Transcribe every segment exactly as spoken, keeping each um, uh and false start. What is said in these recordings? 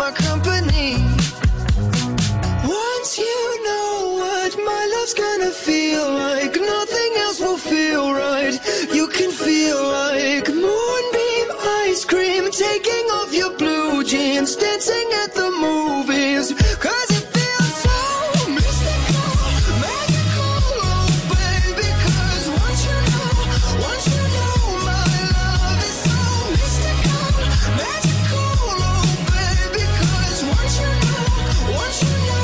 my company. Once you know what my love's gonna feel like, nothing else will feel right. You can feel like moonbeam ice cream, taking off your blue jeans, dancing at the movies. Cause it feels so mystical, magical, oh baby. Cause once you know, once you know my love is so mystical, magical, oh baby. Cause once you know, once you know.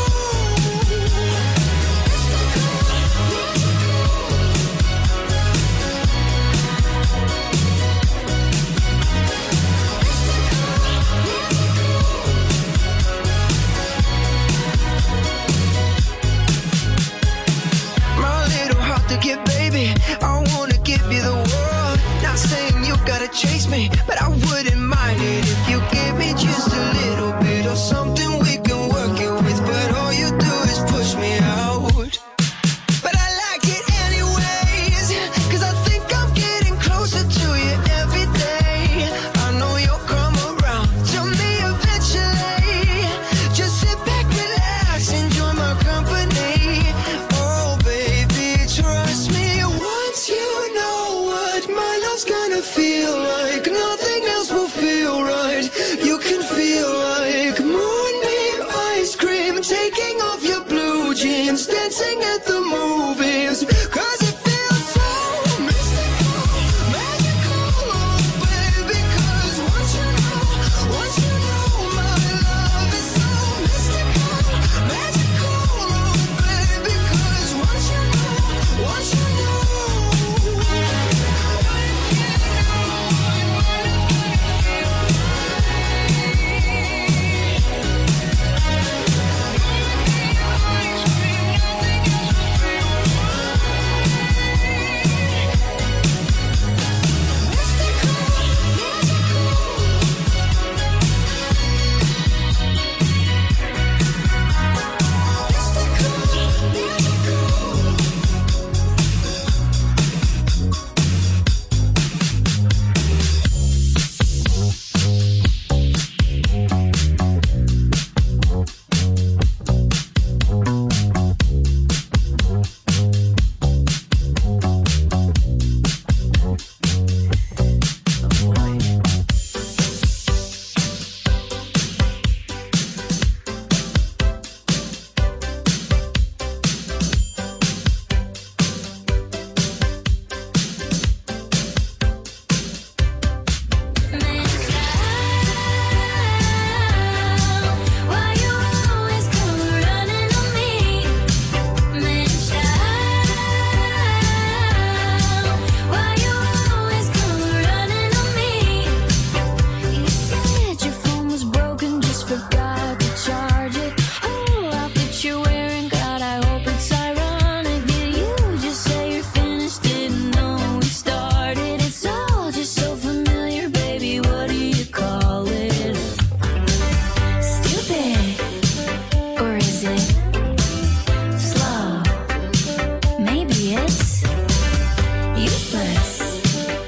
I wanna give you the world. Not saying you gotta chase me, but I wouldn't mind it if you give me just a little bit of something we can work it with. But all you do is push me out. But I like it anyways, cause I think I'm getting closer to you every day. I know you'll come around to me eventually. Just sit back, relax, enjoy my company. Oh baby, trust me. Once you know what my love's gonna feel like, nothing else will feel right. You can feel like moonbeam ice cream, taking off your blue jeans, dancing at the movies. Cause it feels so mystical, magical, oh baby. Cause once you know, once you know my love is so mystical, magical, oh baby. Cause once you know, once you know.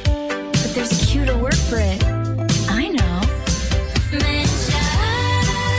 There's a cue to work for it. I know. Mencha.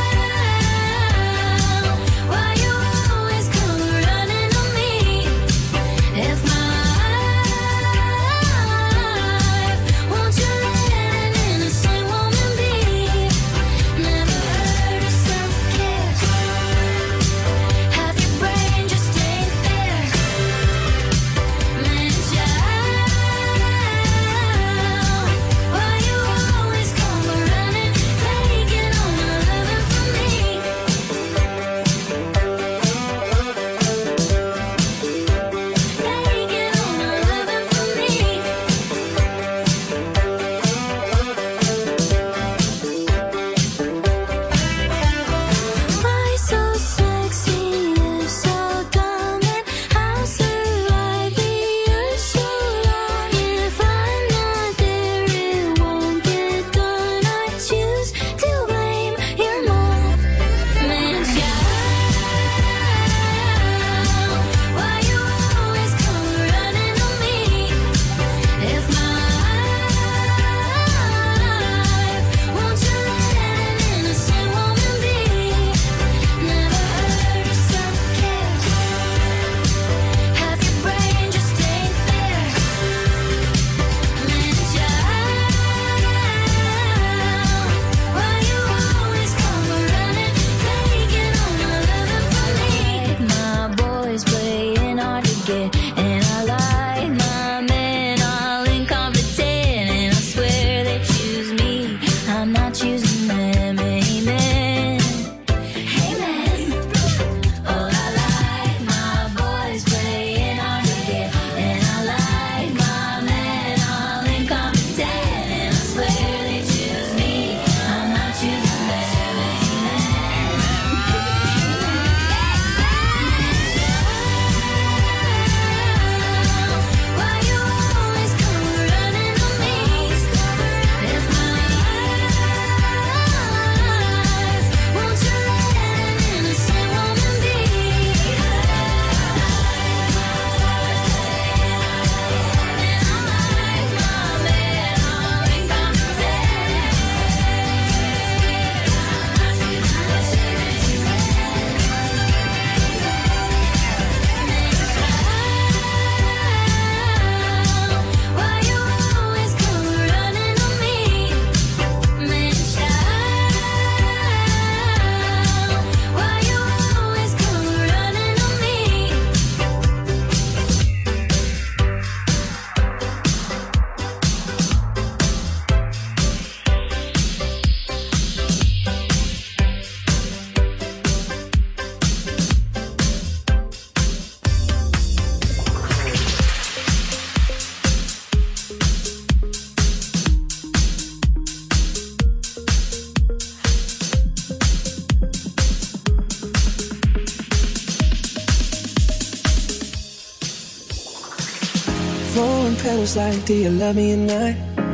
Petals like, do you love me or not?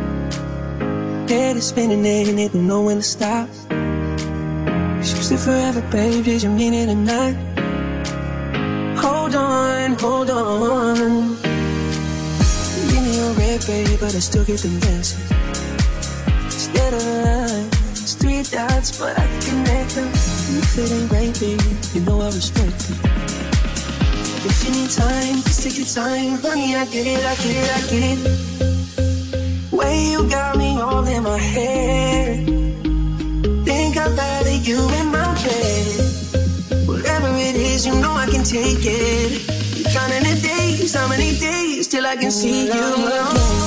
Head is spinning and it don't know when to stop. Choose it forever, babe, did you mean it or not? Hold on, hold on. Give me your red, babe, but I still get them dancing. Instead of lines, three dots, but I can connect them. If it ain't right, babe, you know I respect it. If you need time, just take your time. Honey, I get it, I get it, I get it. Way you got me all in my head. Think I'd rather you in my bed. Whatever it is, you know I can take it. Counting the days, how many days till I can see you again.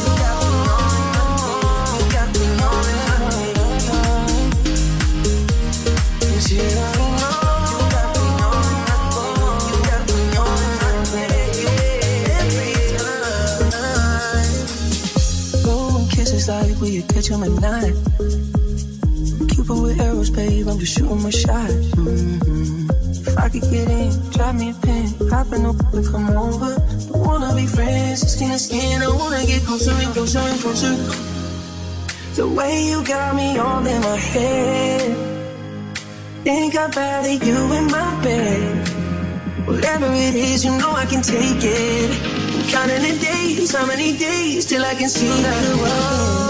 Like will you catch him at night? Cupid with arrows, babe, I'm just shooting my shot. Mm-hmm. If I could get in, drop me a pin, hop in the and come over. Don't wanna be friends, skin to skin. I wanna get closer and closer and closer. The way you got me all in my head. Think I'd rather you in my bed. Whatever it is, you know I can take it. Counting the days, how many days till I can see you again.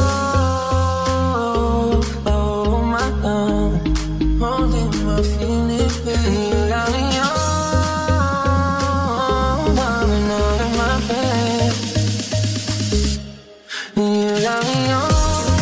Oh, oh my God, holding my feelings, baby. You got me on, falling out of my bed. You got me on.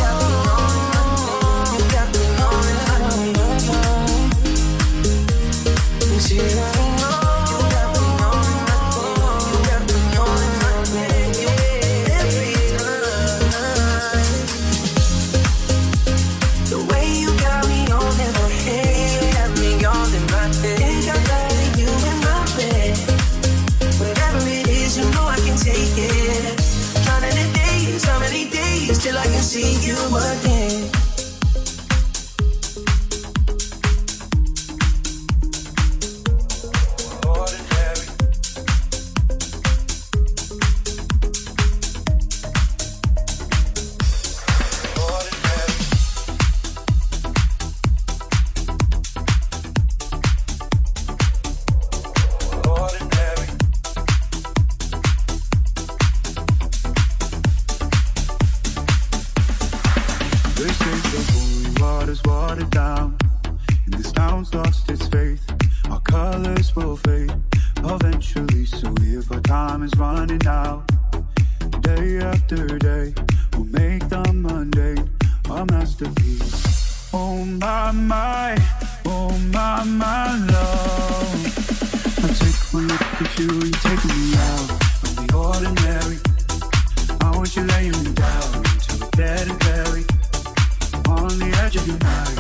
Till I can see you again. You laying me down into a dead and buried on the edge of your mind.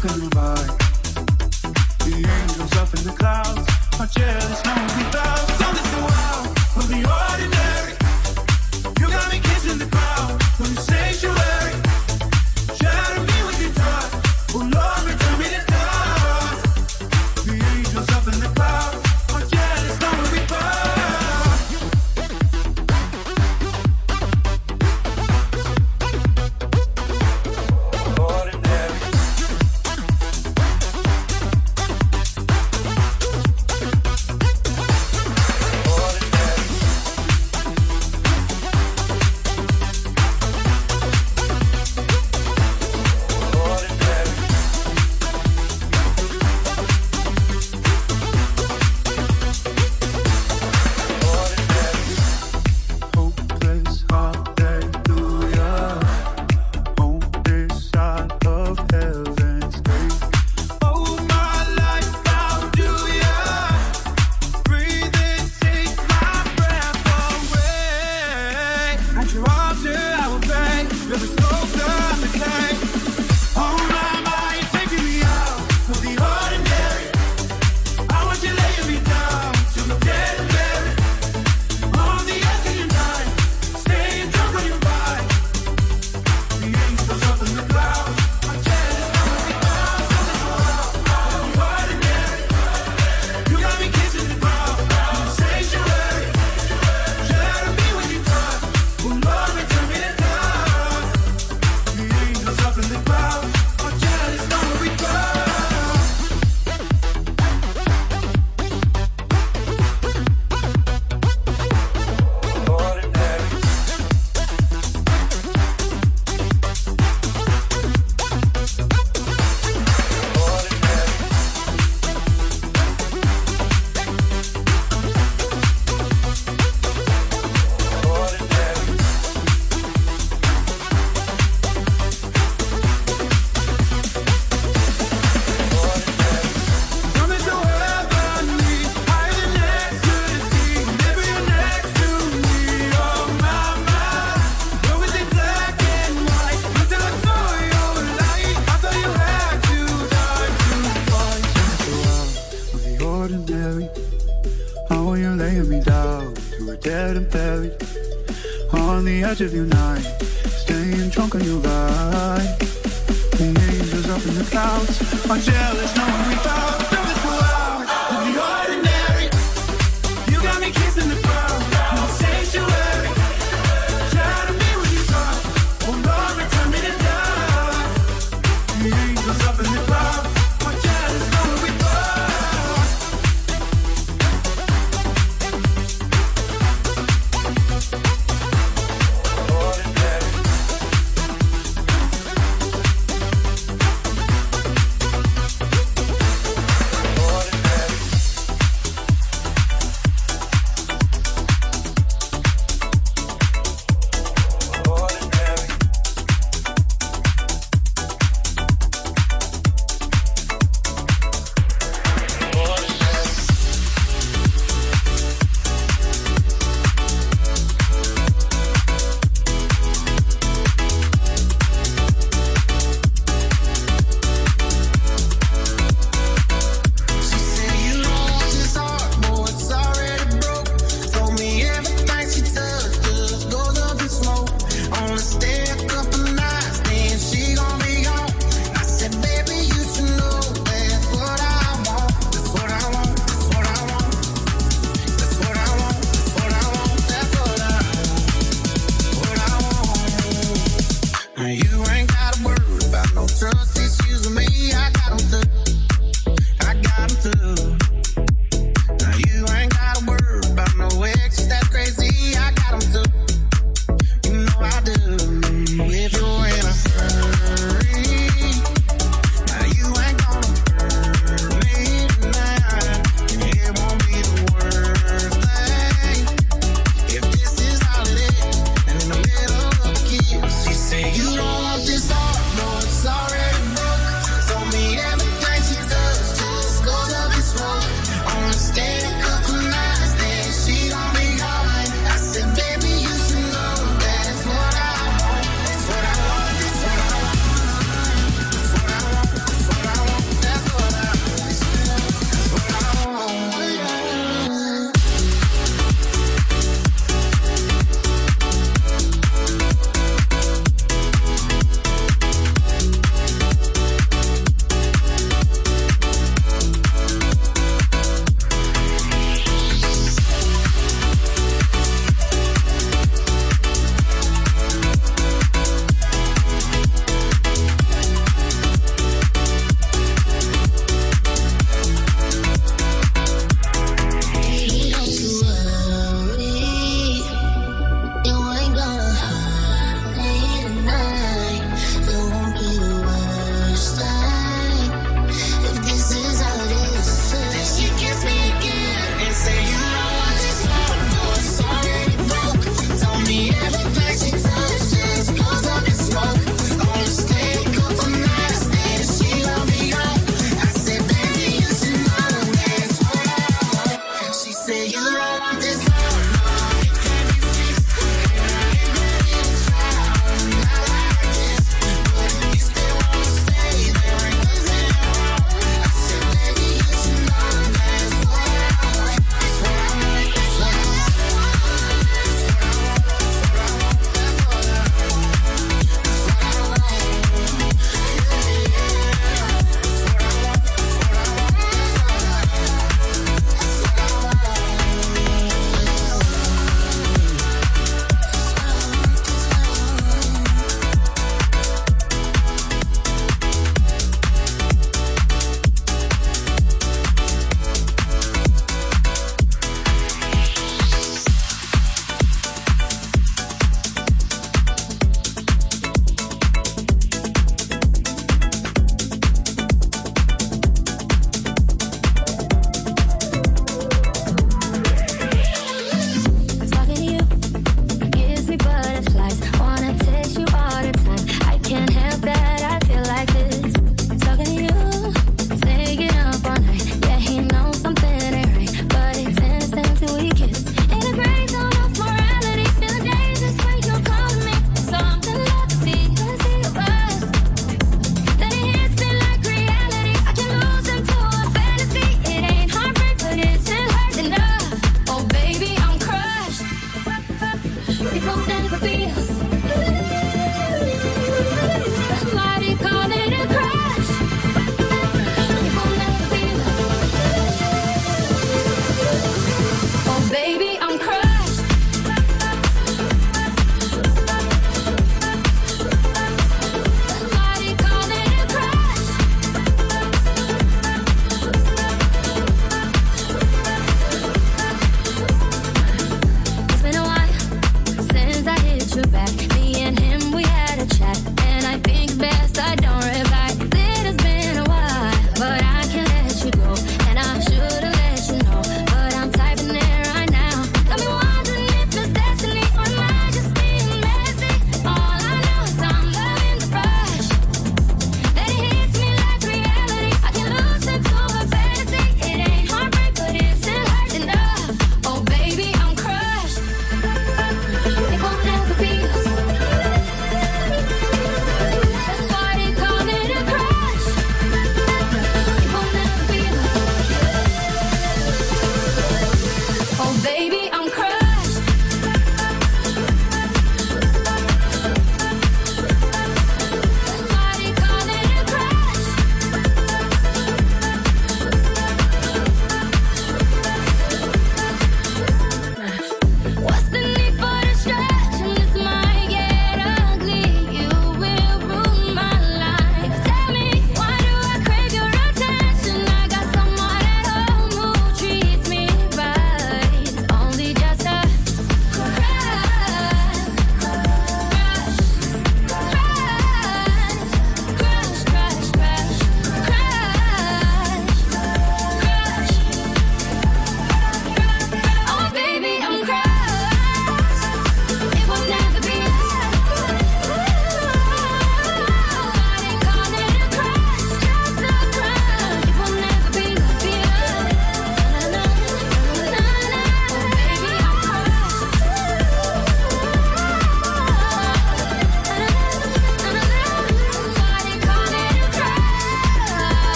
drunk on your vibe. The angels up in the clouds are jealous, no one without. Something so wild from the ordinary. You got me kissing the ground from the sanctuary. Shatter me with your touch. Oh Lord, return me to touch. The angels up in the clouds are jealous, no one without. Of your night, staying drunk on your ride. The angels up in the clouds are jealous, no one without. Something so loud of the ordinary. You got me kissing the ground, no sanctuary. Shatter me with your touch. Oh Lord, return me to dust. The angels up in the clouds are jealous, no one without.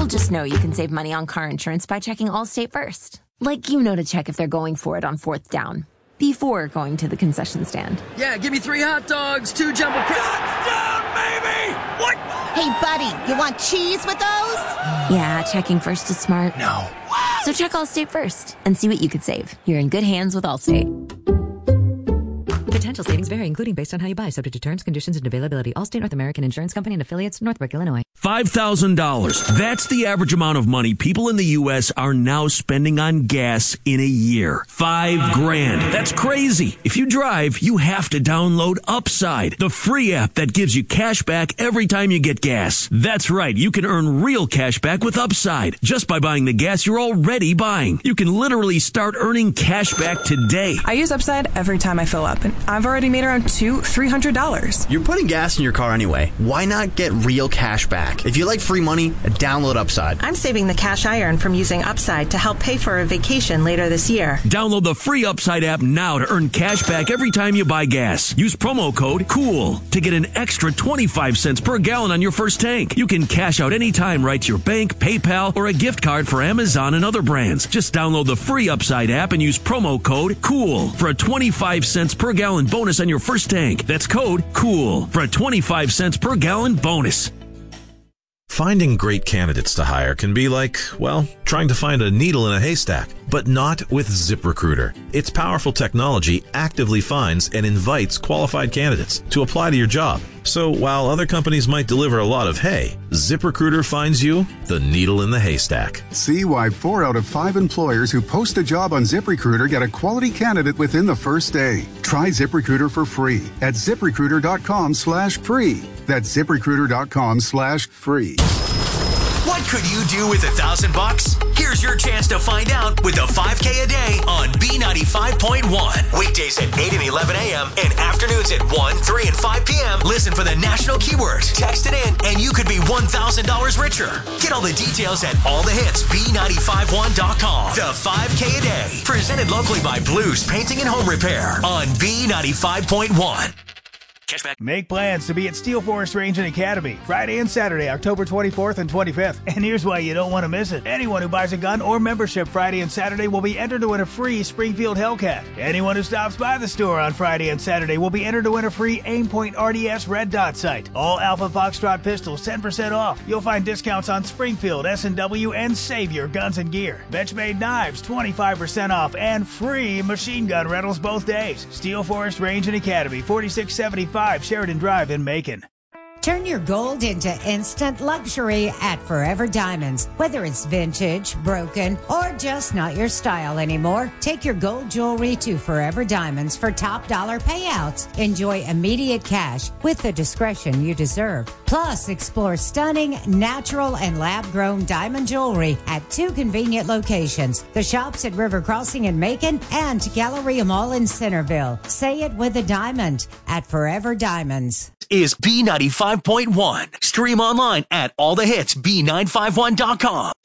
You'll just know you can save money on car insurance by checking Allstate first. Like you know to check if they're going for it on fourth down before going to the concession stand. Yeah, give me three hot dogs, two jumbo crisps. Touchdown, baby! What? Hey, buddy, you want cheese with those? Yeah, checking first is smart. No. So check Allstate first and see what you could save. You're in good hands with Allstate. Potential savings vary, including based on how you buy, subject to terms, conditions, and availability. Allstate North American Insurance Company and affiliates, Northbrook, Illinois. five thousand dollars. That's the average amount of money people in the U S are now spending on gas in a year. Five grand. That's crazy. If you drive, you have to download Upside, the free app that gives you cash back every time you get gas. That's right. You can earn real cash back with Upside just by buying the gas you're already buying. You can literally start earning cash back today. I use Upside every time I fill up, and I've already made around two, three hundred dollars. You're putting gas in your car anyway. Why not get real cash back? If you like free money, download Upside. I'm saving the cash I earn from using Upside to help pay for a vacation later this year. Download the free Upside app now to earn cash back every time you buy gas. Use promo code COOL to get an extra twenty-five cents per gallon on your first tank. You can cash out anytime right to your bank, PayPal, or a gift card for Amazon and other brands. Just download the free Upside app and use promo code COOL for a twenty-five cents per gallon bonus on your first tank. That's code COOL for a twenty-five cents per gallon bonus. Finding great candidates to hire can be like, well, trying to find a needle in a haystack, but not with ZipRecruiter. Its powerful technology actively finds and invites qualified candidates to apply to your job. So while other companies might deliver a lot of hay, ZipRecruiter finds you the needle in the haystack. See why four out of five employers who post a job on ZipRecruiter get a quality candidate within the first day. Try ZipRecruiter for free at ZipRecruiter.com slash free. That's ZipRecruiter.com slash free. What could you do with a thousand bucks? Here's your chance to find out with the five K a day on B ninety-five point one. Weekdays at eight and eleven a.m. and afternoons at one, three, and five p.m. Listen for the national keyword. Text it in and you could be one thousand dollars richer. Get all the details at all the hits B nine five one dot com. The five K a day. Presented locally by Blues Painting and Home Repair on B ninety-five point one. Cashback. Make plans to be at Steel Forest Range and Academy Friday and Saturday, October twenty-fourth and twenty-fifth. And here's why you don't want to miss it. Anyone who buys a gun or membership Friday and Saturday will be entered to win a free Springfield Hellcat. Anyone who stops by the store on Friday and Saturday will be entered to win a free Aimpoint R D S Red Dot sight. All Alpha Foxtrot pistols ten percent off. You'll find discounts on Springfield, S and W, and Savior Guns and Gear. Benchmade knives twenty-five percent off and free machine gun rentals both days. Steel Forest Range and Academy, forty-six seventy-five Sheridan Drive in Macon. Turn your gold into instant luxury at Forever Diamonds. Whether it's vintage, broken, or just not your style anymore, take your gold jewelry to Forever Diamonds for top dollar payouts. Enjoy immediate cash with the discretion you deserve. Plus, explore stunning, natural, and lab-grown diamond jewelry at two convenient locations. The shops at River Crossing in Macon and Galleria Mall in Centerville. Say it with a diamond at Forever Diamonds. Is B ninety-five point one. Stream online at all the hits B nine five one dot com.